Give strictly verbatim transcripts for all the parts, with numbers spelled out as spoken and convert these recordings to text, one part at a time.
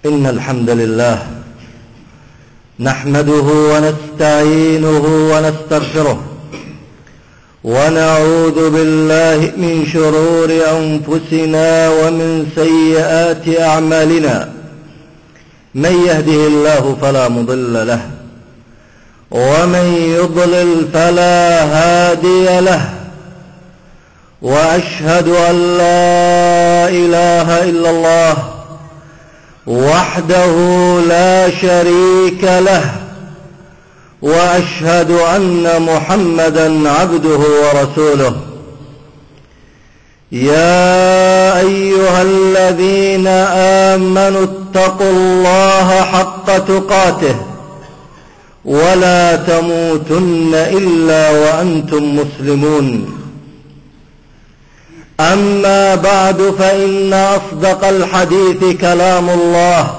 إن الحمد لله نحمده ونستعينه ونستغفره ونعوذ بالله من شرور أنفسنا ومن سيئات أعمالنا. من يهده الله فلا مضل له ومن يضلل فلا هادي له، وأشهد أن لا إله إلا الله وحده لا شريك له، وأشهد أن محمدا عبده ورسوله. يا أيها الذين آمنوا اتقوا الله حق تقاته ولا تموتن إلا وأنتم مسلمون. أما بعد، فإن أصدق الحديث كلام الله،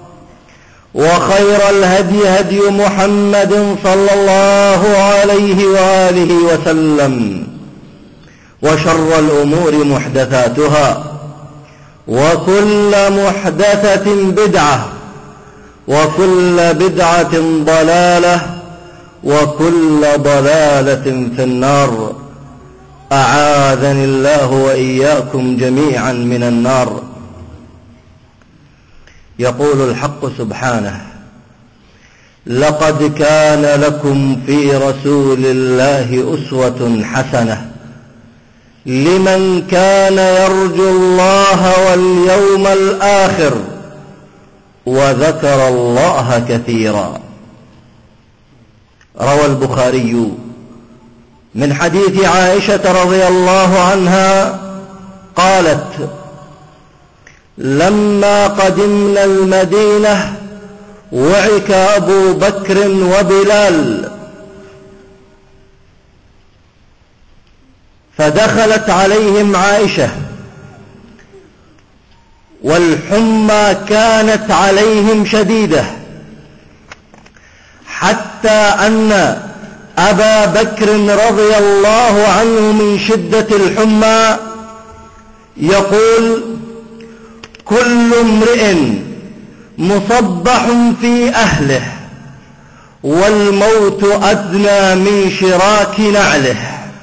وخير الهدي هدي محمد صلى الله عليه وآله وسلم، وشر الأمور محدثاتها، وكل محدثة بدعة، وكل بدعة ضلالة، وكل ضلالة في النار. أعاذني الله وإياكم جميعا من النار. يقول الحق سبحانه: لقد كان لكم في رسول الله أسوة حسنة لمن كان يرجو الله واليوم الآخر وذكر الله كثيرا. روى البخاري من حديث عائشة رضي الله عنها قالت: لما قدمنا المدينة وعك أبو بكر وبلال، فدخلت عليهم عائشة والحمى كانت عليهم شديدة، حتى أن أبا بكر رضي الله عنه من شدة الحمى يقول: كل امرئ مصبح في أهله والموت أدنى من شراك نعله.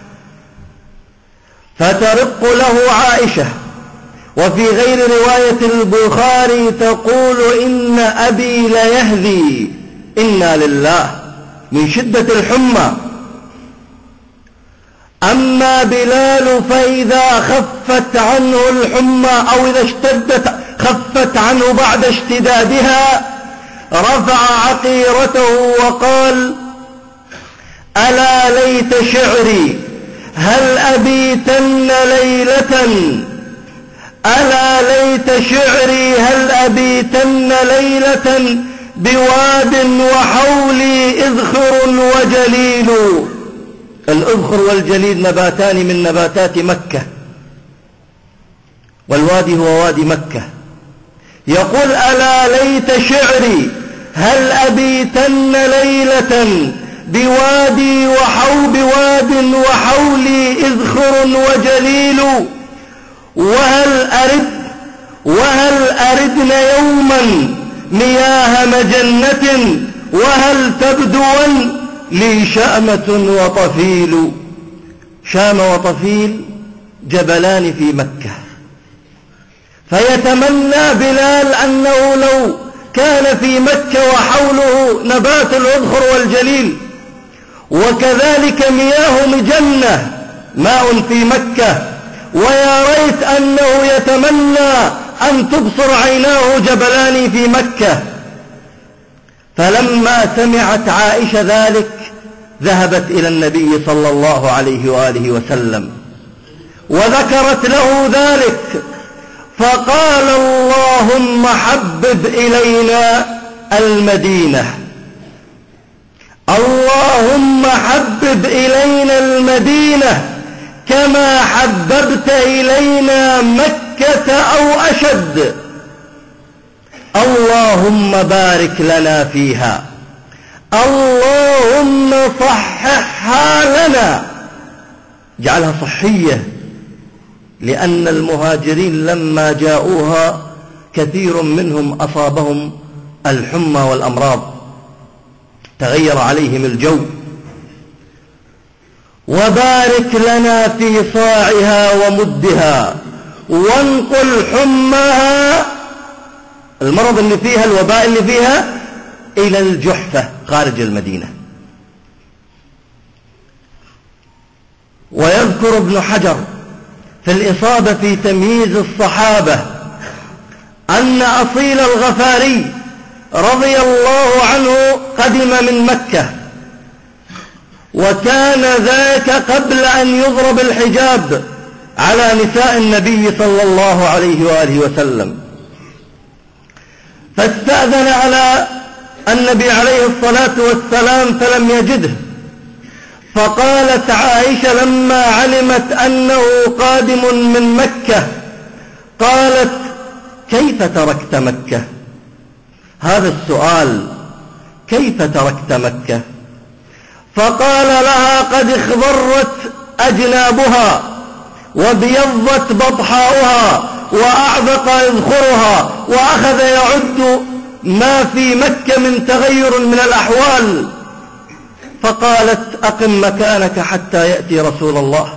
فترق له عائشة. وفي غير رواية البخاري تقول: إن أبي ليهذي، إنا لله، من شدة الحمى. أما بلال فإذا خفت عنه الحمى أو إذا اشتدت خفت عنه بعد اشتدادها رفع عقيرته وقال: ألا ليت شعري هل أبيتن ليلة، ألا ليت شعري هل أبيتن ليلة بواد وحولي إذخر وجليل. الإذخر والجليل نباتان من نباتات مكة، والوادي هو وادي مكة. يقول: ألا ليت شعري هل أبيتن ليلة بوادي وحو بواد وحولي إذخر وجليل، وهل أرد وهل أردن يوما مياه مجنة، وهل تبدون لي شأمة وطفيل. شام وطفيل جبلان في مكة. فيتمنى بلال أنه لو كان في مكة وحوله نبات الأذخر والجليل، وكذلك مياه مجنة ماء في مكة، ويا ريت أنه يتمنى أن تبصر عيناه جبلان في مكة. فلما سمعت عائشة ذلك ذهبت إلى النبي صلى الله عليه وآله وسلم وذكرت له ذلك، فقال: اللهم حبب إلينا المدينة، اللهم حبب إلينا المدينة كما حببت إلينا مكة أو أشد، اللهم بارك لنا فيها، اللهم صححها لنا، جعلها صحية، لأن المهاجرين لما جاءوها كثير منهم أصابهم الحمى والأمراض، تغير عليهم الجو. وبارك لنا في صاعها ومدها وانقل حماها، المرض اللي فيها، الوباء اللي فيها، إلى الجحفة خارج المدينة. ويذكر ابن حجر في الإصابة في تمييز الصحابة أن أصيل الغفاري رضي الله عنه قدم من مكة، وكان ذاك قبل أن يضرب الحجاب على نساء النبي صلى الله عليه وآله وسلم، فاستأذن على النبي عليه الصلاة والسلام فلم يجده، فقالت عائشة لما علمت أنه قادم من مكة قالت: كيف تركت مكة؟ هذا السؤال، كيف تركت مكة؟ فقال لها: قد اخضرت أجنابها وبيضت بطحاؤها وأعبق إذخرها، وأخذ يعد ما في مكة من تغير من الأحوال. فقالت: أقم مكانك حتى يأتي رسول الله.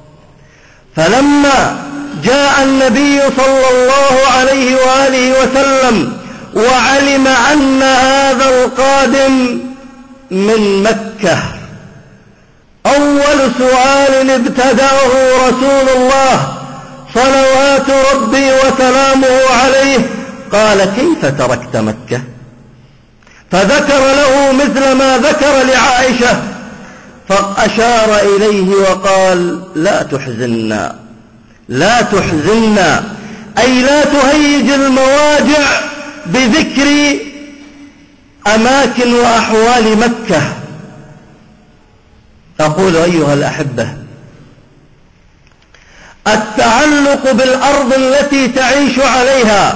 فلما جاء النبي صلى الله عليه وآله وسلم وعلم أن هذا القادم من مكة، أول سؤال ابتدأه رسول الله صلوات ربي وسلامه عليه قال: كيف تركت مكة؟ فذكر له مثل ما ذكر لعائشة، فأشار إليه وقال: لا تحزننا، لا تحزننا، أي لا تهيج المواجع بذكر أماكن وأحوال مكة. أقول أيها الأحبة، التعلق بالأرض التي تعيش عليها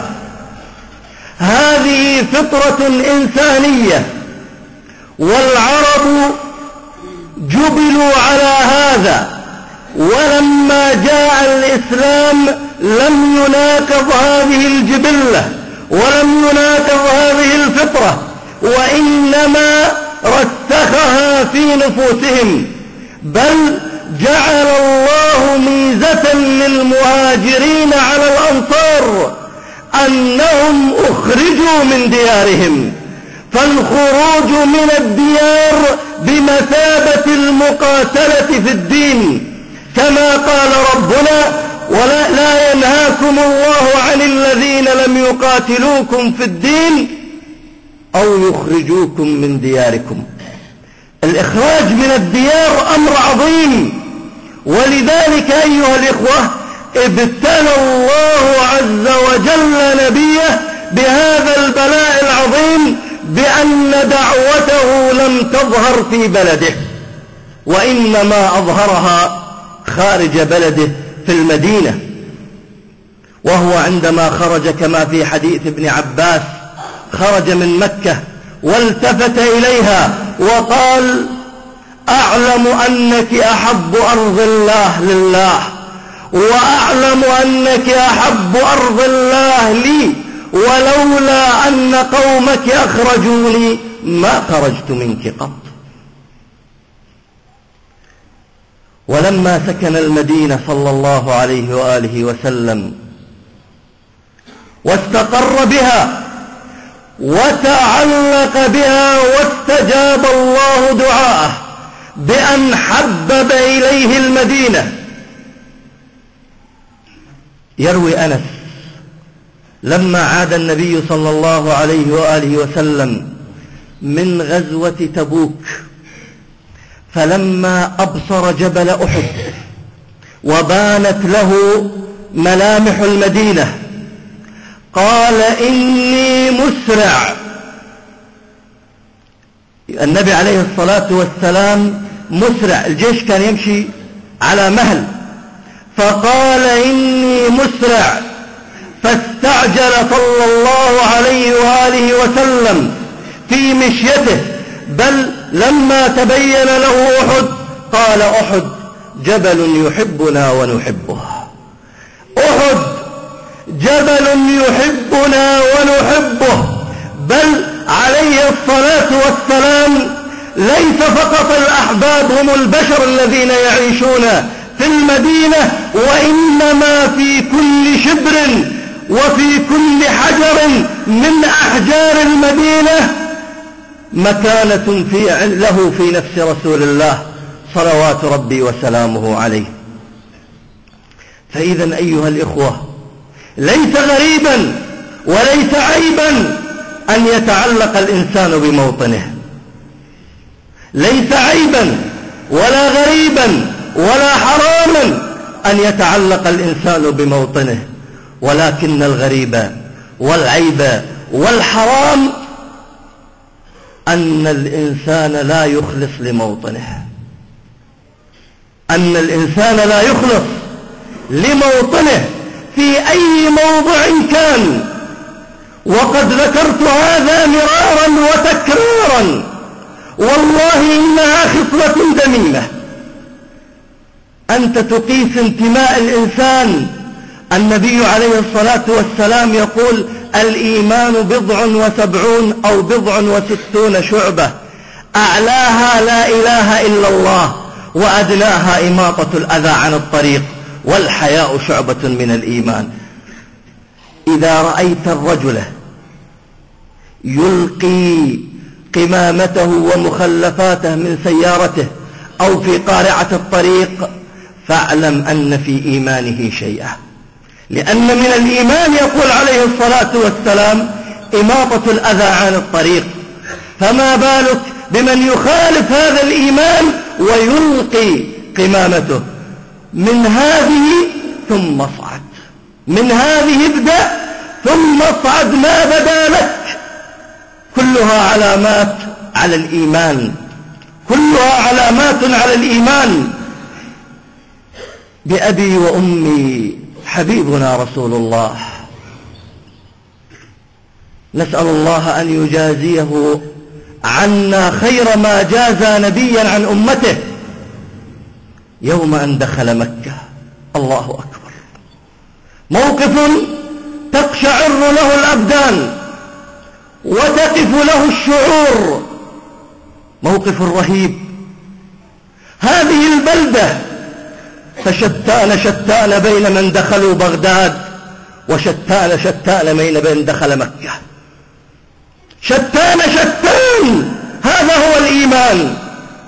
هذه فطرة إنسانية، والعرب جبلوا على هذا، ولما جاء الإسلام لم يناقض هذه الجبلة ولم يناقض هذه الفطرة، وإنما رسخها في نفوسهم، بل جعل الله ميزة للمهاجرين على الأنصار أنهم أخرجوا من ديارهم، فالخروج من الديار بمثابة المقاتلة في الدين، كما قال ربنا: ولا لا ينهاكم الله عن الذين لم يقاتلوكم في الدين أو يخرجوكم من دياركم. الإخراج من الديار أمر عظيم، ولذلك أيها الإخوة ابتلى الله عز وجل نبيه بهذا البلاء العظيم، بأن دعوته لم تظهر في بلده، وإنما أظهرها خارج بلده في المدينة. وهو عندما خرج كما في حديث ابن عباس، خرج من مكة والتفت إليها وقال: أعلم أنك أحب أرض الله لله، وأعلم أنك أحب أرض الله لي، ولولا أن قومك أخرجوني ما خرجت منك قط. ولما سكن المدينة صلى الله عليه وآله وسلم واستقر بها وتعلق بها، واستجاب الله دعاءه بأن حبب إليه المدينة. يروي أنس لما عاد النبي صلى الله عليه وآله وسلم من غزوة تبوك، فلما أبصر جبل أحد وبانت له ملامح المدينة قال: إني مسرع. النبي عليه الصلاة والسلام مسرع، الجيش كان يمشي على مهل، فقال: إني مسرع. فاستعجل صلى الله عليه وآله وسلم في مشيته، بل لما تبين له أحد قال: أحد جبل يحبنا ونحبه. أحد جبل يحبنا ونحبه، بل عليه الصلاة والسلام ليس فقط الأحباب هم البشر الذين يعيشون في المدينة، وإنما في كل شبر وفي كل حجر من أحجار المدينة مكانة في له في نفس رسول الله صلوات ربي وسلامه عليه. فإذا أيها الإخوة، ليس غريبا وليس عيبا أن يتعلق الإنسان بموطنه، ليس عيبا ولا غريبا ولا حراما أن يتعلق الإنسان بموطنه، ولكن الغريب والعيب والحرام أن الإنسان لا يخلص لموطنه، أن الإنسان لا يخلص لموطنه في أي موضع كان. وقد ذكرت هذا مرارا وتكرارا، والله إنها خصلة ذميمة. أنت تقيس انتماء الإنسان. النبي عليه الصلاة والسلام يقول: الإيمان بضع وسبعون أو بضع وستون شعبة، أعلاها لا إله إلا الله، وأدناها إماطة الأذى عن الطريق، والحياء شعبة من الإيمان. إذا رأيت الرجل يلقي قمامته ومخلفاته من سيارته أو في قارعة الطريق فاعلم أن في إيمانه شيئا، لأن من الإيمان يقول عليه الصلاة والسلام إماطة الأذى عن الطريق، فما بالك بمن يخالف هذا الإيمان ويلقي قمامته؟ من هذه ثم اصعد، من هذه ابدأ ثم اصعد ما بدا لك، كلها علامات على الإيمان، كلها علامات على الإيمان. بأبي وأمي حبيبنا رسول الله، نسأل الله أن يجازيه عنا خير ما جازى نبيا عن أمته يوم أن دخل مكة. الله أكبر، موقف تقشعر له الأبدان وتقف له الشعور، موقف رهيب. هذه البلدة فشتان شتان بين من دخلوا بغداد وشتان شتان بين من دخل مكة، شتان شتان. هذا هو الإيمان.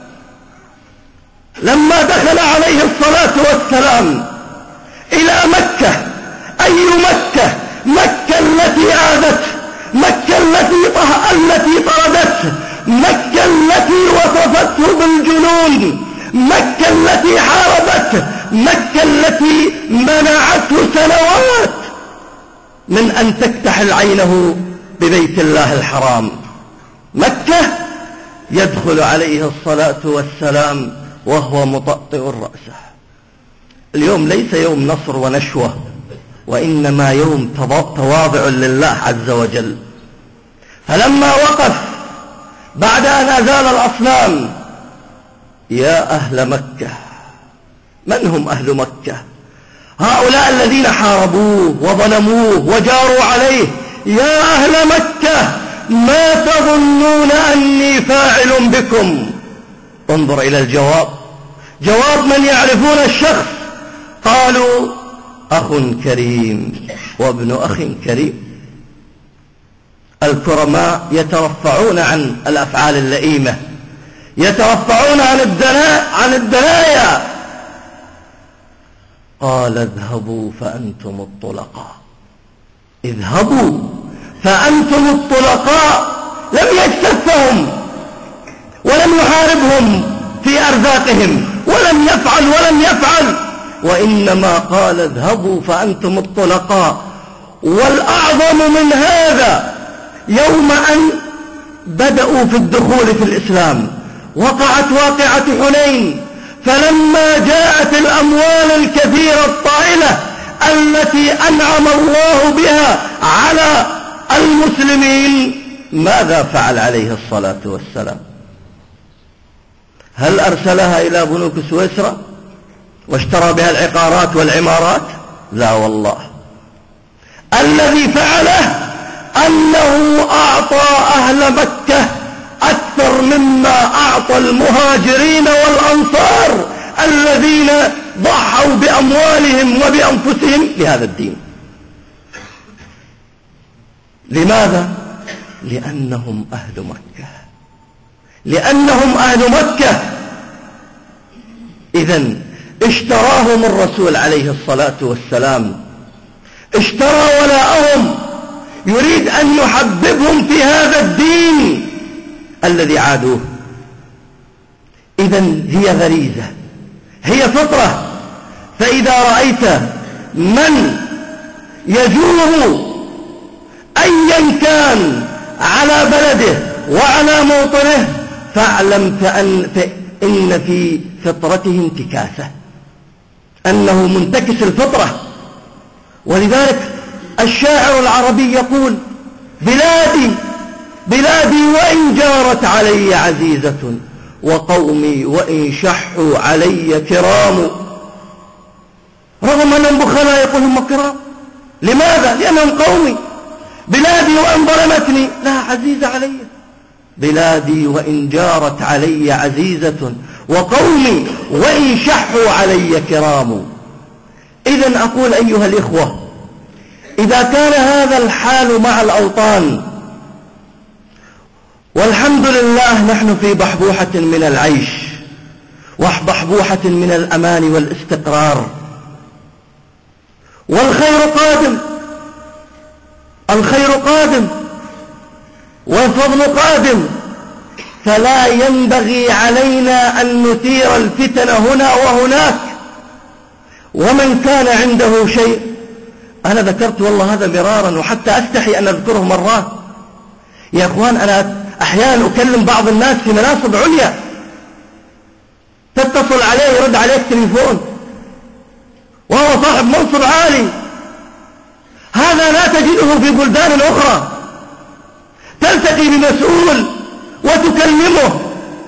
لما دخل عليه الصلاة والسلام إلى مكة، أي مكة؟ مكة التي آذته، مكة التي طه... التي طردته، مكة التي وصفته بالجنون، مكة التي حاربته، مكة التي منعته سنوات من أن تكتحل عينه ببيت الله الحرام. مكة يدخل عليه الصلاة والسلام وهو مطأطئ رأسه. اليوم ليس يوم نصر ونشوة، وإنما يوم تواضع لله عز وجل. فلما وقف بعد أن أزال الأصنام: يا أهل مكة. من هم أهل مكة؟ هؤلاء الذين حاربوه وظلموه وجاروا عليه. يا أهل مكة، ما تظنون أني فاعل بكم؟ انظر إلى الجواب، جواب من يعرفون الشخص. قالوا: أخ كريم وابن أخ كريم. الكرماء يترفعون عن الأفعال اللئيمة، يترفعون عن الدناء عن الدنايا. قال: اذهبوا فأنتم الطلقاء، اذهبوا فأنتم الطلقاء. لم يجتثهم ولم يحاربهم في أرزاقهم، ولم يفعل ولم يفعل وإنما قال: اذهبوا فأنتم الطلقاء. والأعظم من هذا، يوم أن بدأوا في الدخول في الإسلام وقعت واقعة حنين، فلما جاءت الأموال الكثيرة الطائلة التي أنعم الله بها على المسلمين، ماذا فعل عليه الصلاة والسلام؟ هل أرسلها إلى بنوك سويسرا واشترى بها العقارات والعمارات؟ لا والله. الذي فعله أنه أعطى أهل مكة أكثر مما أعطى المهاجرين والأنصار الذين ضحوا بأموالهم وبأنفسهم لهذا الدين. لماذا؟ لأنهم أهل مكة، لأنهم أهل مكة. إذن اشتراهم الرسول عليه الصلاة والسلام، اشترى ولاءهم، يريد أن يحببهم في هذا الدين الذي عادوه. إذن هي غريزة، هي فطرة. فإذا رأيت من يجوره أيا كان على بلده وعلى موطنه فاعلم فإن في فطرته انتكاسة، أنه منتكس الفطرة. ولذلك الشاعر العربي يقول: بلادي بلادي وإن جارت علي عزيزة، وقومي وإن شحوا علي كرام. رغم أنهم بخلاء يقول هم كرام. لماذا؟ لأنهم قومي. بلادي وإن ظلمتني لا عزيزة علي، بلادي وإن جارت علي عزيزة، وقومي وإن شحوا علي كرام. إذن أقول أيها الإخوة، إذا كان هذا الحال مع الأوطان، والحمد لله نحن في بحبوحة من العيش وبحبوحة من الأمان والاستقرار، والخير قادم، الخير قادم والفضل قادم، فلا ينبغي علينا أن نثير الفتن هنا وهناك. ومن كان عنده شيء، أنا ذكرت والله هذا مرارا وحتى أستحي أن أذكره مرات يا أخوان. أنا أحيانا أكلم بعض الناس في مناصب عليا، تتصل عليه يرد عليك تليفون وهو صاحب منصب عالي، هذا لا تجده في بلدان أخرى. تلتقي بمسؤول وتكلمه،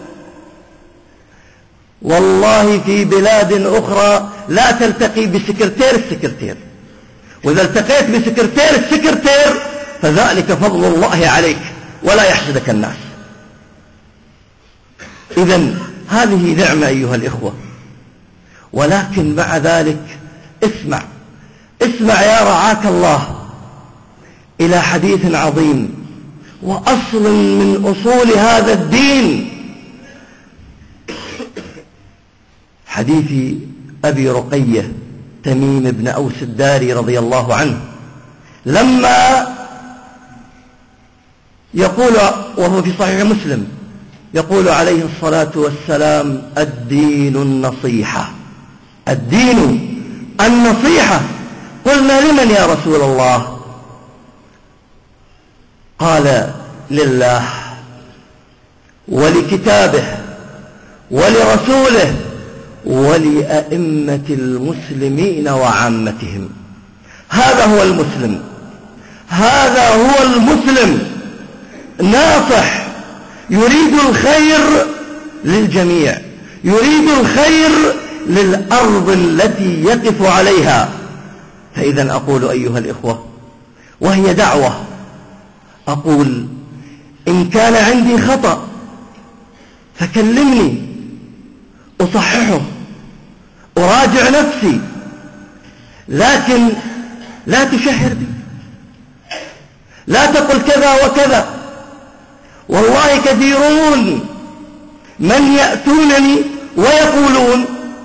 والله في بلاد أخرى لا تلتقي بسكرتير السكرتير، وإذا التقيت بسكرتير السكرتير فذلك فضل الله عليك ولا يحسدك الناس. إذن هذه نعمة أيها الإخوة. ولكن مع ذلك اسمع اسمع يا رعاك الله إلى حديث عظيم وأصل من أصول هذا الدين، حديث أبي رقية تميم بن أوس الداري رضي الله عنه، لما يقول وهو في صحيح مسلم، يقول عليه الصلاة والسلام: الدين النصيحة، الدين النصيحة. قلنا: لمن يا رسول الله؟ قال: لله ولكتابه ولرسوله ولأئمة المسلمين وعامتهم. هذا هو المسلم، هذا هو المسلم، ناصح، يريد الخير للجميع، يريد الخير للأرض التي يقف عليها. فإذا أقول أيها الإخوة، وهي دعوة، أقول: إن كان عندي خطأ فكلمني أصححه، أراجع نفسي، لكن لا تشهر بي، لا تقل كذا وكذا. والله كثيرون من يأتونني ويقولون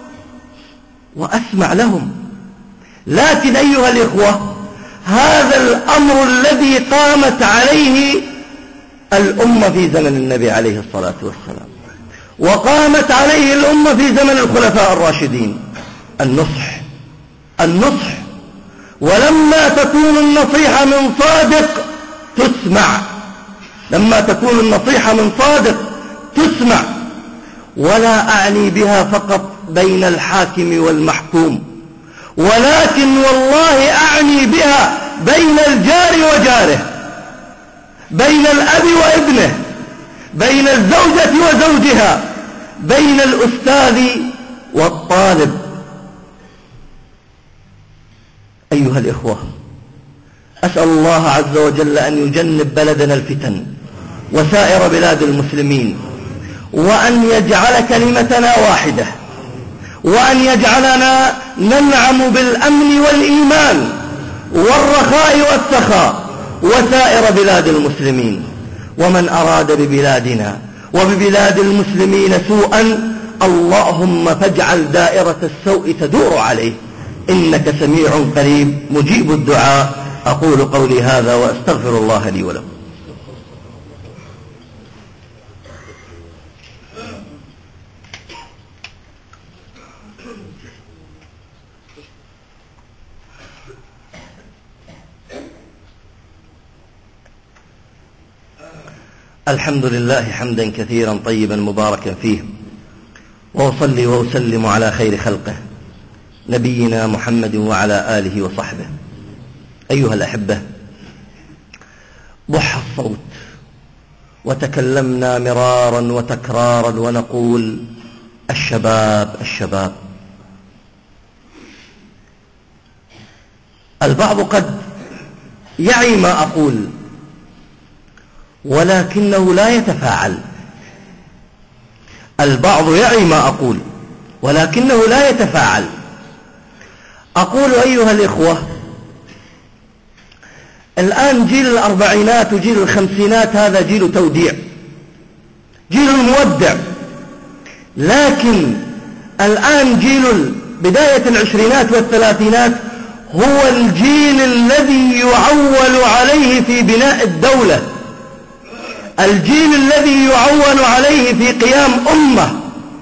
وأسمع لهم، لكن أيها الإخوة، هذا الأمر الذي قامت عليه الأمة في زمن النبي عليه الصلاة والسلام، وقامت عليه الأمة في زمن الخلفاء الراشدين: النصح، النصح. ولما تكون النصيحة من صادق تسمع، لما تكون النصيحة من صادق تسمع. ولا أعني بها فقط بين الحاكم والمحكوم، ولكن والله أعني بها بين الجار وجاره، بين الأب وابنه، بين الزوجة وزوجها، بين الأستاذ والطالب. أيها الإخوة، أسأل الله عز وجل أن يجنب بلدنا الفتن وسائر بلاد المسلمين، وأن يجعل كلمتنا واحدة، وأن يجعلنا ننعم بالأمن والإيمان والرخاء والسخاء وسائر بلاد المسلمين. ومن أراد ببلادنا وببلاد المسلمين سوءا اللهم فاجعل دائرة السوء تدور عليه، إنك سميع قريب مجيب الدعاء. أقول قولي هذا وأستغفر الله لي ولكم. الحمد لله حمدا كثيرا طيبا مباركا فيه، وأصلي وأسلم على خير خلقه نبينا محمد وعلى آله وصحبه. أيها الأحبة، ضح الصوت وتكلمنا مرارا وتكرارا ونقول الشباب الشباب. البعض قد يعي ما أقول ولكنه لا يتفاعل. البعض يعي ما أقول ولكنه لا يتفاعل. أقول أيها الإخوة، الآن جيل الأربعينات وجيل الخمسينات هذا جيل توديع، جيل المودع، لكن الآن جيل بداية العشرينات والثلاثينات هو الجيل الذي يعول عليه في بناء الدولة، الجيل الذي يعول عليه في قيام أمة.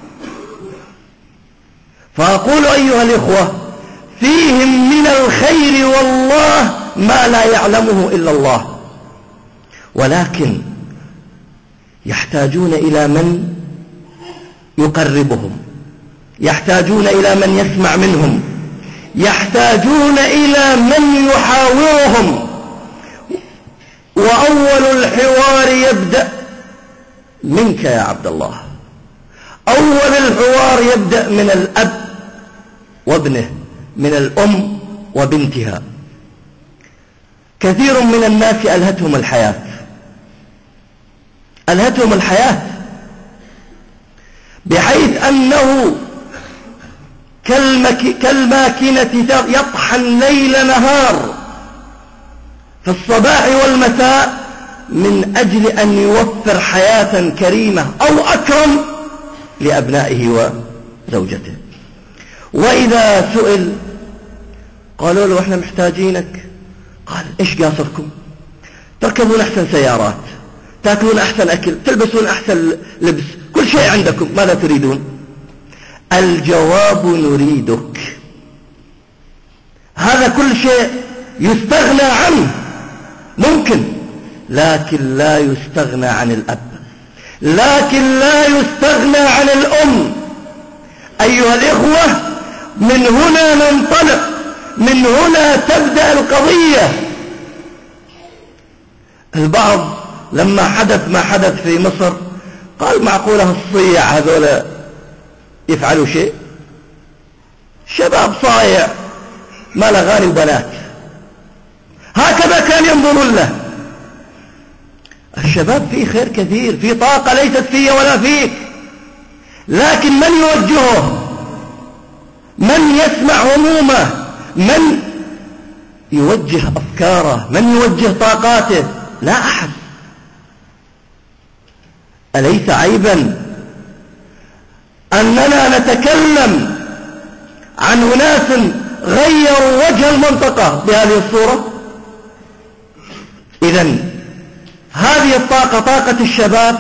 فأقول أيها الإخوة، فيهم من الخير والله ما لا يعلمه إلا الله، ولكن يحتاجون إلى من يقربهم، يحتاجون إلى من يسمع منهم، يحتاجون إلى من يحاورهم. وأول الحوار يبدأ منك يا عبد الله، أول الحوار يبدأ من الأب وابنه، من الأم وبنتها. كثير من الناس ألهتهم الحياة، ألهتهم الحياة بحيث أنه كالمك... كالماكينة يطحن ليل نهار في الصباح والمساء من أجل أن يوفر حياة كريمة أو أكرم لأبنائه وزوجته. وإذا سئل قالوا له احنا محتاجينك، قال ايش قاصركم؟ تركبون أحسن سيارات، تأكلون أحسن أكل، تلبسون أحسن لبس، كل شيء عندكم، ماذا تريدون؟ الجواب نريدك. هذا كل شيء يستغنى عنه ممكن، لكن لا يستغنى عن الأب، لكن لا يستغنى عن الأم. أيها الإخوة، من هنا ننطلق، من هنا تبدأ القضية. البعض لما حدث ما حدث في مصر قال معقولة الصيع هذولا يفعلوا شيء؟ شباب صايع مال أغاني وبنات، هكذا كان ينظرون له. الشباب فيه خير كثير، فيه طاقة ليست في ولا فيك، لكن من يوجهه؟ من يسمع همومه؟ من يوجه أفكاره؟ من يوجه طاقاته؟ لا أحد. أليس عيبا أننا نتكلم عن أناس غيروا وجه المنطقة بهذه الصورة؟ إذن هذه الطاقة طاقة الشباب،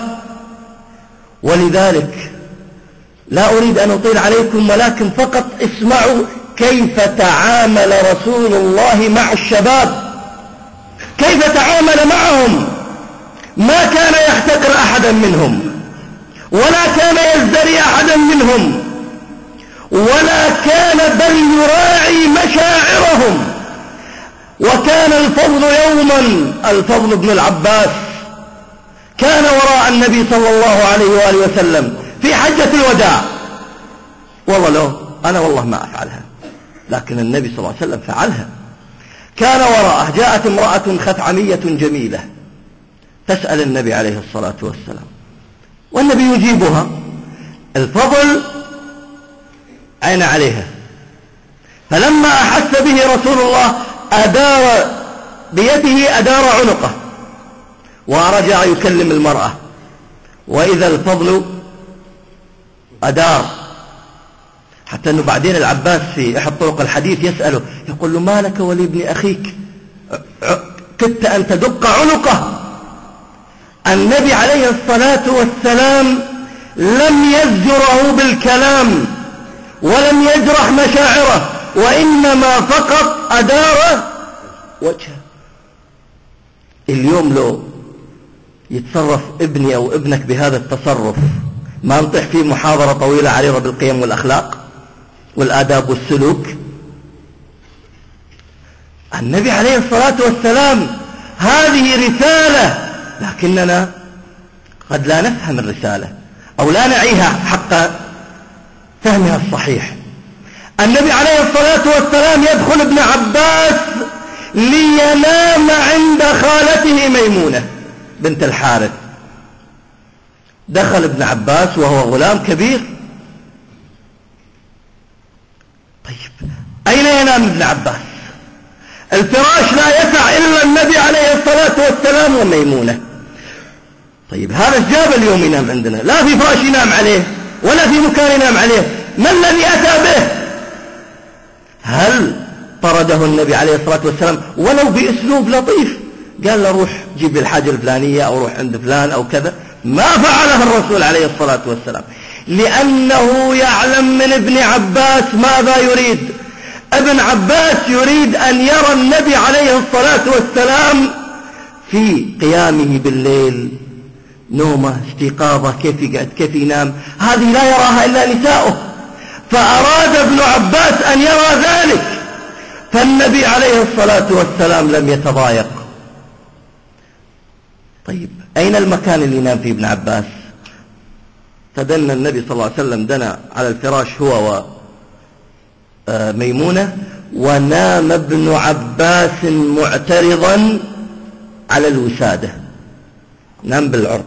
ولذلك لا أريد أن أطيل عليكم، ولكن فقط اسمعوا كيف تعامل رسول الله مع الشباب، كيف تعامل معهم. ما كان يحتقر أحدا منهم، ولا كان يزدري أحدا منهم، ولا كان بل يراعي مشاعرهم. وكان الفضل يوما، الفضل بن العباس كان وراء النبي صلى الله عليه وآله وسلم في حجة الوداع. والله لو أنا والله ما أفعلها، لكن النبي صلى الله عليه وسلم فعلها. كان وراءه جاءت امرأة خثعمية جميلة تسأل النبي عليه الصلاة والسلام، والنبي يجيبها. الفضل عين عليها، فلما أحس به رسول الله أدار بيده أدار عنقه ورجع يكلم المرأة، وإذا الفضل أدار، حتى أنه بعدين العباس في أحد طرق الحديث يسأله يقول له: ما لك ولابن أخيك كدت أن تدق عنقه. النبي عليه الصلاة والسلام لم يزجره بالكلام ولم يجرح مشاعره، وإنما فقط أدار وجهه. اليوم لو يتصرف ابني أو ابنك بهذا التصرف ما نطيح فيه محاضرة طويلة عريضة بالقيم والأخلاق والآداب والسلوك. النبي عليه الصلاة والسلام هذه رسالة، لكننا قد لا نفهم الرسالة أو لا نعيها حق فهمها الصحيح. النبي عليه الصلاة والسلام يدخل ابن عباس لينام عند خالته ميمونة بنت الحارث. دخل ابن عباس وهو غلام كبير. طيب أين ينام ابن عباس؟ الفراش لا يسع إلا النبي عليه الصلاة والسلام وميمونة. طيب هذا الجاب اليوم ينام عندنا، لا في فراش ينام عليه ولا في مكان ينام عليه، ما الذي أتى به؟ هل طرده النبي عليه الصلاة والسلام ولو بأسلوب لطيف؟ قال له روح جيب الحاجة الفلانية أو روح عند فلان أو كذا؟ ما فعله الرسول عليه الصلاة والسلام، لأنه يعلم من ابن عباس ماذا يريد. ابن عباس يريد أن يرى النبي عليه الصلاة والسلام في قيامه بالليل، نومه، استيقاظه، كيف يقعد، كيف ينام، هذه لا يراها إلا نساؤه، فأراد ابن عباس أن يرى ذلك، فالنبي عليه الصلاة والسلام لم يتضايق. طيب أين المكان اللي ينام فيه ابن عباس؟ فدنا النبي صلى الله عليه وسلم دنا على الفراش هو وميمونة، ونام ابن عباس معترضا على الوسادة، نام بالعرض.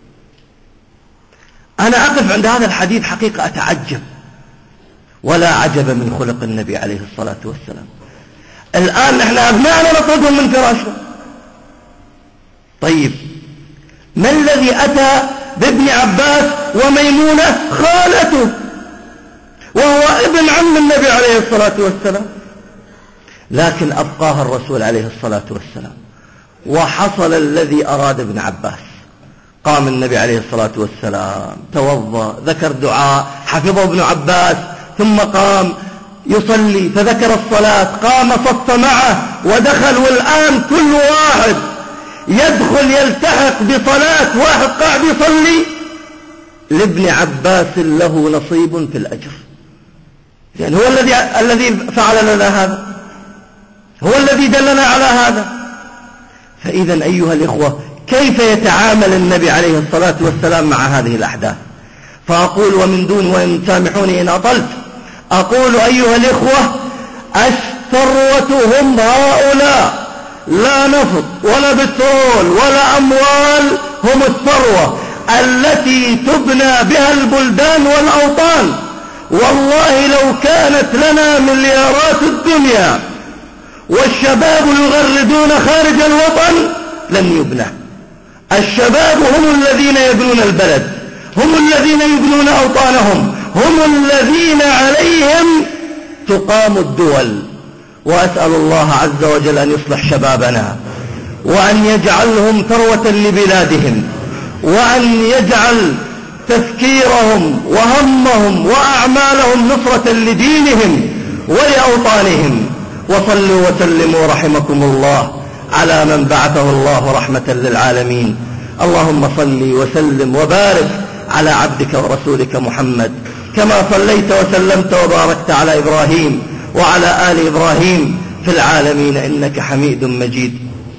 أنا أقف عند هذا الحديث حقيقة أتعجب، ولا عجب من خلق النبي عليه الصلاة والسلام. الآن نحن أبناءنا نطردهم من فراشنا. طيب ما الذي أتى بابن عباس وميمونة خالته وهو ابن عم النبي عليه الصلاة والسلام؟ لكن أبقاها الرسول عليه الصلاة والسلام، وحصل الذي أراد ابن عباس. قام النبي عليه الصلاة والسلام توضأ، ذكر دعاء حفظه ابن عباس، ثم قام يصلي فذكر الصلاة، قام صف معه ودخل. والآن كل واحد يدخل يلتحق بصلاة واحد قاعد يصلي، لابن عباس له نصيب في الأجر، لأن هو الذي الذي فعل لنا هذا، هو الذي دلنا على هذا. فإذا أيها الإخوة، كيف يتعامل النبي عليه الصلاة والسلام مع هذه الأحداث؟ فأقول ومن دون وإن سامحوني إن أطلت، أقول أيها الإخوة، الثروة هم هؤلاء، لا نفط ولا بترول ولا أموال، هم الثروة التي تبنى بها البلدان والأوطان. والله لو كانت لنا مليارات الدنيا والشباب يغردون خارج الوطن لن يبنى. الشباب هم الذين يبنون البلد، هم الذين يبنون أوطانهم، هم الذين عليهم تقام الدول. وأسأل الله عز وجل أن يصلح شبابنا، وأن يجعلهم ثروة لبلادهم، وأن يجعل تفكيرهم وهمهم وأعمالهم نصرة لدينهم ولأوطانهم. وصلوا وسلموا رحمكم الله على من بعثه الله رحمة للعالمين. اللهم صل وسلم وبارك على عبدك ورسولك محمد، كما صليت وسلمت وباركت على إبراهيم وعلى آل إبراهيم في العالمين إنك حميد مجيد.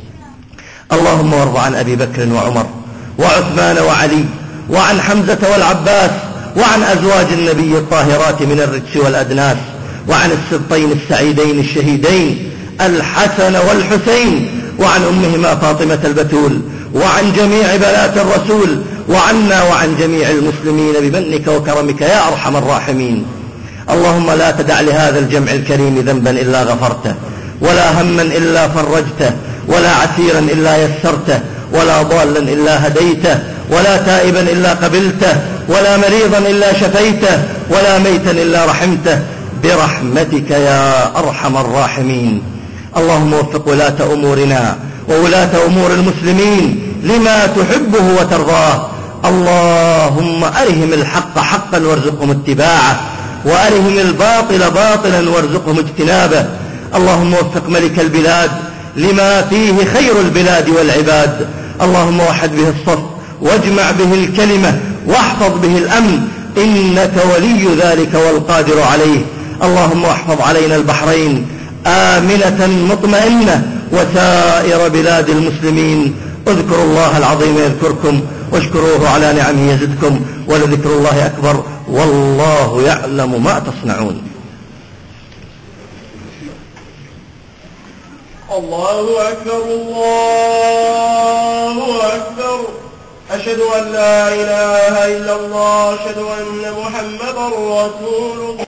اللهم وارض عن أبي بكر وعمر وعثمان وعلي وعن حمزة والعباس وعن أزواج النبي الطاهرات من الرجس والأدناس، وعن السبطين السعيدين الشهيدين الحسن والحسين، وعن أمهما فاطمة البتول، وعن جميع بنات الرسول، وعنا وعن جميع المسلمين بمنك وكرمك يا أرحم الراحمين. اللهم لا تدع لهذا الجمع الكريم ذنبا إلا غفرته، ولا هما إلا فرجته، ولا عسيرا إلا يسرته، ولا ضالا إلا هديته، ولا تائبا إلا قبلته، ولا مريضا إلا شفيته، ولا ميتا إلا رحمته، برحمتك يا أرحم الراحمين. اللهم وفق ولاة أمورنا وولاة أمور المسلمين لما تحبه وترضاه. اللهم أرهم الحق حقا وارزقهم اتباعه، وأرهم الباطل باطلا وارزقهم اجتنابه. اللهم وفق ملك البلاد لما فيه خير البلاد والعباد. اللهم وحد به الصف، واجمع به الكلمة، واحفظ به الأمن، إنك ولي ذلك والقادر عليه. اللهم احفظ علينا البحرين آمنة مطمئنة وسائر بلاد المسلمين. اذكروا الله العظيم يذكركم، واشكروه على نعمه يزدكم، ولذكر الله أكبر، والله يعلم ما تصنعون. الله أكبر الله أكبر. أشهد أن لا إله إلا الله، أشهد أن محمدا رسول الله.